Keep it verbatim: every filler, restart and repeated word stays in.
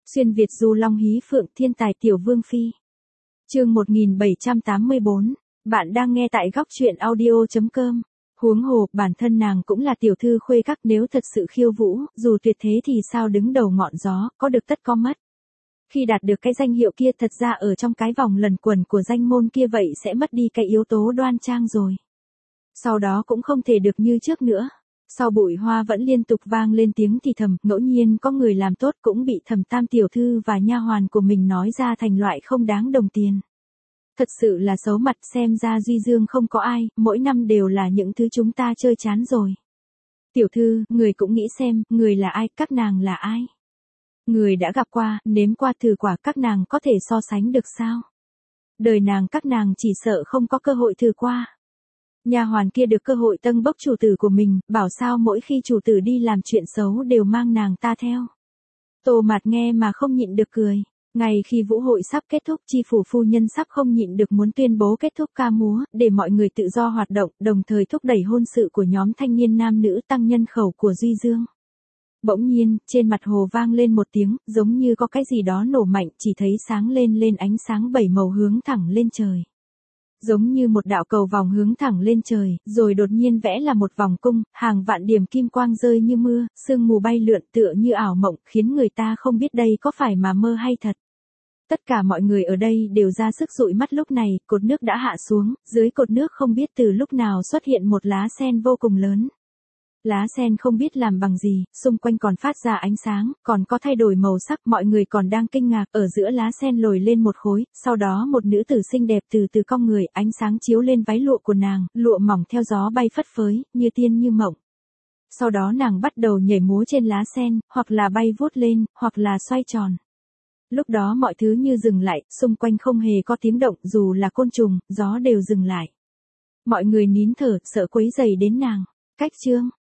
Xuyên Việt du long hí phượng thiên tài tiểu vương phi. Chương một nghìn bảy trăm tám mươi bốn, bạn đang nghe tại góc truyện audio chấm com. Huống hồ, bản thân nàng cũng là tiểu thư khuê các, nếu thật sự khiêu vũ, dù tuyệt thế thì sao đứng đầu ngọn gió, có được tất có mất. Khi đạt được cái danh hiệu kia, thật ra ở trong cái vòng lần quần của danh môn kia vậy sẽ mất đi cái yếu tố đoan trang rồi. Sau đó cũng không thể được như trước nữa. Sau bụi hoa vẫn liên tục vang lên tiếng thì thầm, ngẫu nhiên có người làm tốt cũng bị Thẩm Tam tiểu thư và nha hoàn của mình nói ra thành loại không đáng đồng tiền. Thật sự là xấu mặt, xem ra Duy Dương không có ai, mỗi năm đều là những thứ chúng ta chơi chán rồi. Tiểu thư, người cũng nghĩ xem, người là ai, các nàng là ai? Người đã gặp qua, nếm qua thử quả, các nàng có thể so sánh được sao? Đời nàng các nàng chỉ sợ không có cơ hội thử qua. Nha hoàn kia được cơ hội tâng bốc chủ tử của mình, bảo sao mỗi khi chủ tử đi làm chuyện xấu đều mang nàng ta theo. Tô Mạt nghe mà không nhịn được cười. Ngày khi vũ hội sắp kết thúc, chi phủ phu nhân sắp không nhịn được muốn tuyên bố kết thúc ca múa, để mọi người tự do hoạt động, đồng thời thúc đẩy hôn sự của nhóm thanh niên nam nữ, tăng nhân khẩu của Duy Dương. Bỗng nhiên, trên mặt hồ vang lên một tiếng, giống như có cái gì đó nổ mạnh, chỉ thấy sáng lên lên ánh sáng bảy màu hướng thẳng lên trời. Giống như một đạo cầu vòng hướng thẳng lên trời, rồi đột nhiên vẽ là một vòng cung, hàng vạn điểm kim quang rơi như mưa, sương mù bay lượn tựa như ảo mộng, khiến người ta không biết đây có phải mà mơ hay thật. Tất cả mọi người ở đây đều ra sức dụi mắt, lúc này, cột nước đã hạ xuống, dưới cột nước không biết từ lúc nào xuất hiện một lá sen vô cùng lớn. Lá sen không biết làm bằng gì, xung quanh còn phát ra ánh sáng, còn có thay đổi màu sắc, mọi người còn đang kinh ngạc, ở giữa lá sen lồi lên một khối, sau đó một nữ tử xinh đẹp từ từ cong người, ánh sáng chiếu lên váy lụa của nàng, lụa mỏng theo gió bay phất phới, như tiên như mộng. Sau đó nàng bắt đầu nhảy múa trên lá sen, hoặc là bay vút lên, hoặc là xoay tròn. Lúc đó mọi thứ như dừng lại, xung quanh không hề có tiếng động, dù là côn trùng, gió đều dừng lại. Mọi người nín thở, sợ quấy rầy đến nàng. Cách chương